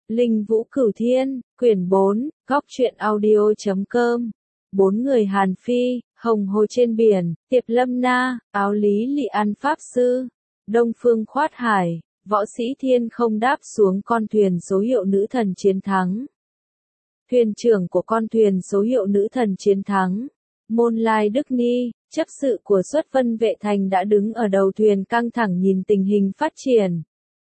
Linh Vũ Cửu Thiên, quyển 4, góc truyện audio.com. Bốn người Hàn Phi, hồng hồ trên biển, Tiệp Lâm Na, Áo Lý Lị An Pháp Sư, Đông Phương Khoát Hải, Võ Sĩ Thiên không đáp xuống con thuyền số hiệu nữ thần chiến thắng. Thuyền trưởng của con thuyền số hiệu nữ thần chiến thắng, Môn Lai Đức Ni, chấp sự của Xuất Vân Vệ Thành đã đứng ở đầu thuyền căng thẳng nhìn tình hình phát triển.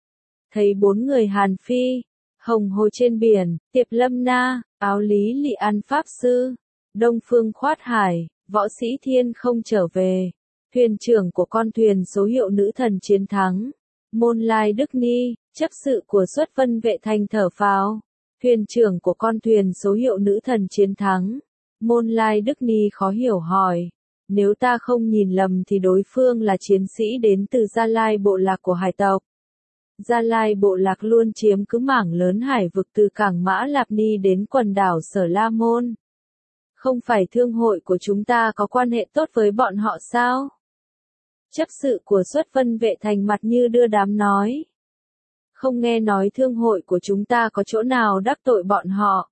Thấy bốn người Hàn Phi, hồng hồ trên biển, Tiệp Lâm Na, Áo Lý Lị An Pháp Sư, Đông Phương Khoát Hải, Võ Sĩ Thiên không trở về. Thuyền trưởng của con thuyền số hiệu nữ thần chiến thắng, Môn Lai Đức Ni, chấp sự của Xuất Vân Vệ Thành thở phào. Thuyền trưởng của con thuyền số hiệu nữ thần chiến thắng, Môn Lai Đức Ni khó hiểu hỏi. Nếu ta không nhìn lầm thì đối phương là chiến sĩ đến từ Gia Lai bộ lạc của hải tộc. Gia Lai bộ lạc luôn chiếm cứ mảng lớn hải vực từ cảng Mã Lạp Ni đến quần đảo Sở La Môn. Không phải thương hội của chúng ta có quan hệ tốt với bọn họ sao? Chấp sự của Xuất Vân Vệ Thành mặt như đưa đám nói. Không nghe nói thương hội của chúng ta có chỗ nào đắc tội bọn họ.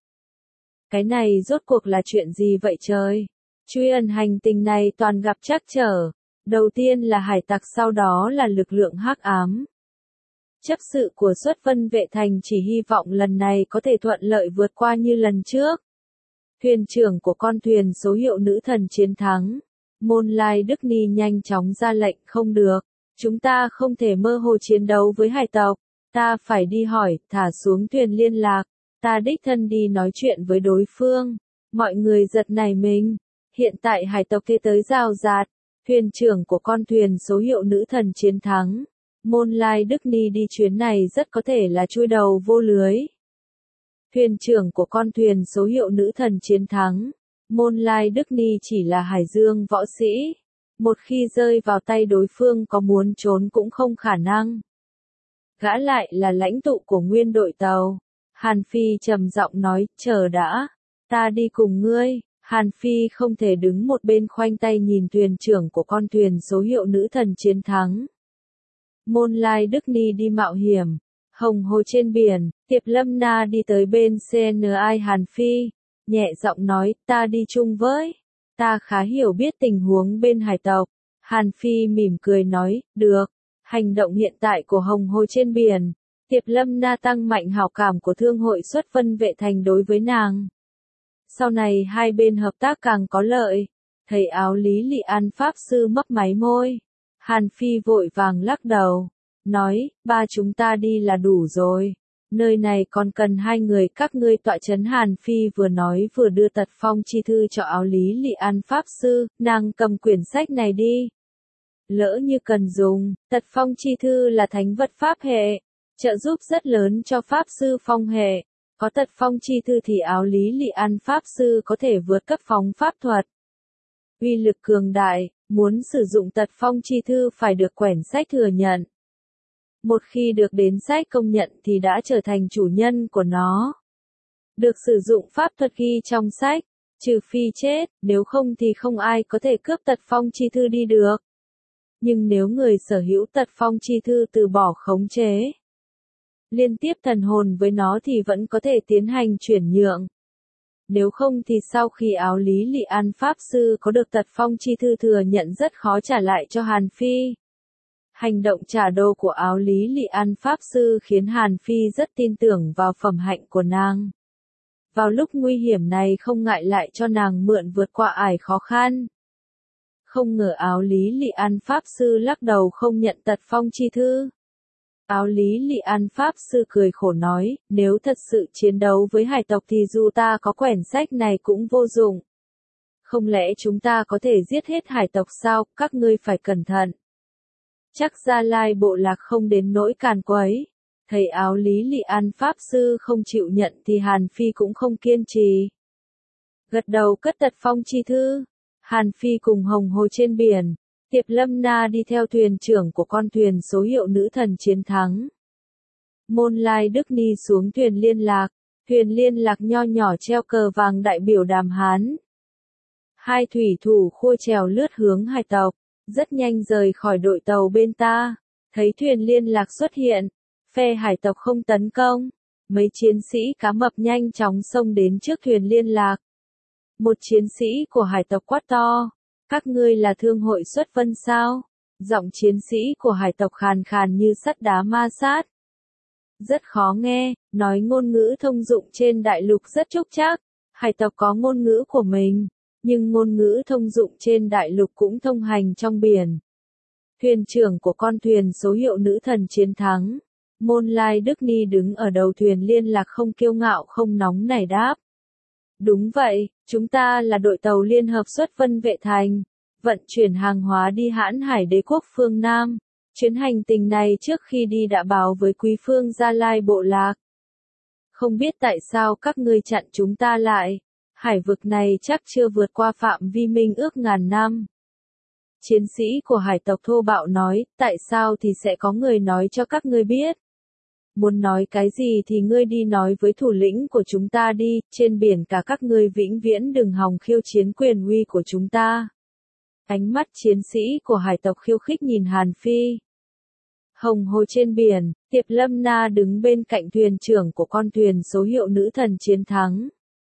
Cái này rốt cuộc là chuyện gì vậy trời? Truy ẩn hành tinh này toàn gặp trắc trở. Đầu tiên là hải tặc, sau đó là lực lượng hắc ám. Chấp sự của Xuất Vân Vệ Thành chỉ hy vọng lần này có thể thuận lợi vượt qua như lần trước. Thuyền trưởng của con thuyền số hiệu nữ thần chiến thắng, Môn Lai Đức Ni nhanh chóng ra lệnh không được. Chúng ta không thể mơ hồ chiến đấu với hải tộc. Ta phải đi hỏi, thả xuống thuyền liên lạc. Ta đích thân đi nói chuyện với đối phương. Mọi người giật nảy mình. Hiện tại hải tộc thế tới rào rạt. Thuyền trưởng của con thuyền số hiệu nữ thần chiến thắng, Môn Lai Đức Ni đi chuyến này rất có thể là chui đầu vô lưới. Thuyền trưởng của con thuyền số hiệu nữ thần chiến thắng, Môn Lai Đức Ni chỉ là hải dương võ sĩ. Một khi rơi vào tay đối phương có muốn trốn cũng không khả năng. Gã lại là lãnh tụ của nguyên đội tàu. Hàn Phi trầm giọng nói, chờ đã, ta đi cùng ngươi. Hàn Phi không thể đứng một bên khoanh tay nhìn thuyền trưởng của con thuyền số hiệu nữ thần chiến thắng. Môn Lai Đức Ni đi mạo hiểm, hồng hồ trên biển, Tiệp Lâm Na đi tới bên CNI Hàn Phi, nhẹ giọng nói, ta đi chung với, ta khá hiểu biết tình huống bên hải tộc. Hàn Phi mỉm cười nói, được, hành động hiện tại của hồng hồ trên biển, Tiệp Lâm Na tăng mạnh hảo cảm của thương hội Xuất Vân Vệ Thành đối với nàng. Sau này hai bên hợp tác càng có lợi. Thầy Áo Lý Lị An Pháp Sư mấp máy môi. Hàn Phi vội vàng lắc đầu. Nói, ba chúng ta đi là đủ rồi. Nơi này còn cần hai người các ngươi tọa chấn. Hàn Phi vừa nói vừa đưa tật phong chi thư cho Áo Lý Lị An Pháp Sư. Nàng cầm quyển sách này đi. Lỡ như cần dùng, tật phong chi thư là thánh vật pháp hệ. Trợ giúp rất lớn cho Pháp Sư phong hệ. Có tật phong chi thư thì Áo Lý Lị An Pháp Sư có thể vượt cấp phóng pháp thuật. Uy lực cường đại, muốn sử dụng tật phong chi thư phải được quyển sách thừa nhận. Một khi được đến sách công nhận thì đã trở thành chủ nhân của nó. Được sử dụng pháp thuật ghi trong sách, trừ phi chết, nếu không thì không ai có thể cướp tật phong chi thư đi được. Nhưng nếu người sở hữu tật phong chi thư từ bỏ khống chế, liên tiếp thần hồn với nó thì vẫn có thể tiến hành chuyển nhượng. Nếu không thì sau khi Áo Lý Lị An Pháp Sư có được tật phong chi thư thừa nhận rất khó trả lại cho Hàn Phi. Hành động trả đô của Áo Lý Lị An Pháp Sư khiến Hàn Phi rất tin tưởng vào phẩm hạnh của nàng. Vào lúc nguy hiểm này không ngại lại cho nàng mượn vượt qua ải khó khăn. Không ngờ Áo Lý Lị An Pháp Sư lắc đầu không nhận tật phong chi thư. Áo Lý Lị An Pháp Sư cười khổ nói, nếu thật sự chiến đấu với hải tộc thì dù ta có quyển sách này cũng vô dụng. Không lẽ chúng ta có thể giết hết hải tộc sao, các ngươi phải cẩn thận. Chắc Gia Lai bộ lạc không đến nỗi càn quấy. Thầy Áo Lý Lị An Pháp Sư không chịu nhận thì Hàn Phi cũng không kiên trì. Gật đầu cất tật phong chi thư. Hàn Phi cùng hồng hồ trên biển. Tiệp Lâm Na đi theo thuyền trưởng của con thuyền số hiệu nữ thần chiến thắng. Môn Lai Đức Ni xuống thuyền liên lạc nho nhỏ treo cờ vàng đại biểu đàm Hán. Hai thủy thủ khua chèo lướt hướng hải tộc, rất nhanh rời khỏi đội tàu bên ta. Thấy thuyền liên lạc xuất hiện, phe hải tộc không tấn công, Mấy chiến sĩ cá mập nhanh chóng xông đến trước thuyền liên lạc. Một chiến sĩ của hải tộc quát to, các ngươi là thương hội xuất vân sao? Giọng chiến sĩ của hải tộc khàn khàn như sắt đá ma sát. Rất khó nghe, nói ngôn ngữ thông dụng trên đại lục rất trúc trác. Hải tộc có ngôn ngữ của mình, nhưng ngôn ngữ thông dụng trên đại lục cũng thông hành trong biển. Thuyền trưởng của con thuyền số hiệu nữ thần chiến thắng. Môn Lai Đức Ni đứng ở đầu thuyền liên lạc không kiêu ngạo không nóng nảy đáp. Đúng vậy, chúng ta là đội tàu liên hợp xuất vân vệ thành, vận chuyển hàng hóa đi Hãn Hải đế quốc phương Nam. Chuyến hành trình này trước khi đi đã báo với quý phương Gia Lai bộ lạc. Không biết tại sao các ngươi chặn chúng ta lại, hải vực này chắc chưa vượt qua phạm vi minh ước ngàn năm. Chiến sĩ của hải tộc thô bạo nói, tại sao thì sẽ có người nói cho các ngươi biết. Muốn nói cái gì thì ngươi đi nói với thủ lĩnh của chúng ta đi, trên biển cả các ngươi vĩnh viễn đừng hòng khiêu chiến quyền uy của chúng ta. Ánh mắt chiến sĩ của hải tộc khiêu khích nhìn Hàn Phi. Hồng hồ trên biển, Tiệp Lâm Na đứng bên cạnh thuyền trưởng của con thuyền số hiệu nữ thần chiến thắng.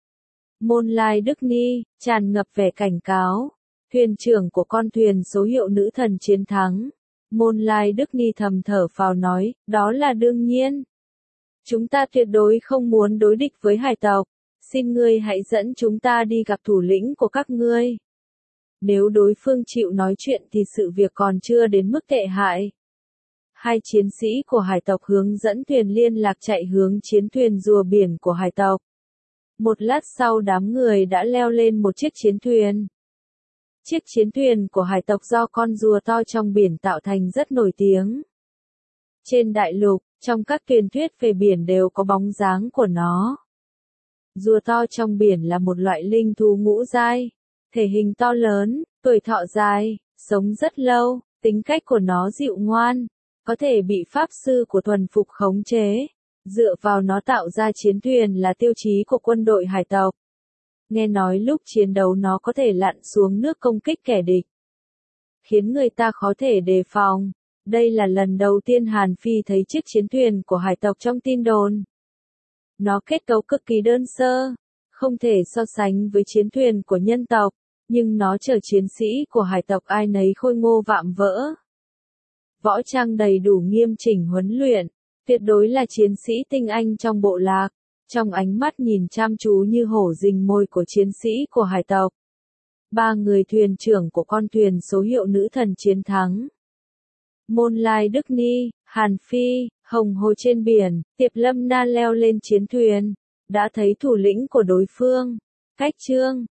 Môn Lai Đức Ni, tràn ngập vẻ cảnh cáo. Thuyền trưởng của con thuyền số hiệu nữ thần chiến thắng. Môn Lai Đức Ni thầm thở phào nói, đó là đương nhiên. Chúng ta tuyệt đối không muốn đối địch với hải tộc. Xin ngươi hãy dẫn chúng ta đi gặp thủ lĩnh của các ngươi. Nếu đối phương chịu nói chuyện thì sự việc còn chưa đến mức tệ hại. Hai chiến sĩ của hải tộc hướng dẫn thuyền liên lạc chạy hướng chiến thuyền rùa biển của hải tộc. Một lát sau đám người đã leo lên một chiếc chiến thuyền. Chiếc chiến thuyền của hải tộc do con rùa to trong biển tạo thành rất nổi tiếng. Trên đại lục, trong các truyền thuyết về biển đều có bóng dáng của nó. Rùa to trong biển là một loại linh thú ngũ giai, thể hình to lớn, tuổi thọ dài, sống rất lâu, tính cách của nó dịu ngoan, có thể bị pháp sư của thuần phục khống chế. Dựa vào nó tạo ra chiến thuyền là tiêu chí của quân đội hải tộc. Nghe nói lúc chiến đấu nó có thể lặn xuống nước công kích kẻ địch, khiến người ta khó thể đề phòng. Đây là lần đầu tiên Hàn Phi thấy chiếc chiến thuyền của hải tộc trong tin đồn. Nó kết cấu cực kỳ đơn sơ, không thể so sánh với chiến thuyền của nhân tộc, nhưng nó chở chiến sĩ của hải tộc ai nấy khôi ngô vạm vỡ. Võ trang đầy đủ nghiêm chỉnh huấn luyện, tuyệt đối là chiến sĩ tinh anh trong bộ lạc. Trong ánh mắt nhìn chăm chú như hổ rình mồi của chiến sĩ của hải tộc. Ba người thuyền trưởng của con thuyền số hiệu nữ thần chiến thắng. Môn Lai Đức Ni, Hàn Phi, Hồng hồ trên biển, Tiệp Lâm Na leo lên chiến thuyền, đã thấy thủ lĩnh của đối phương, Cách Trương,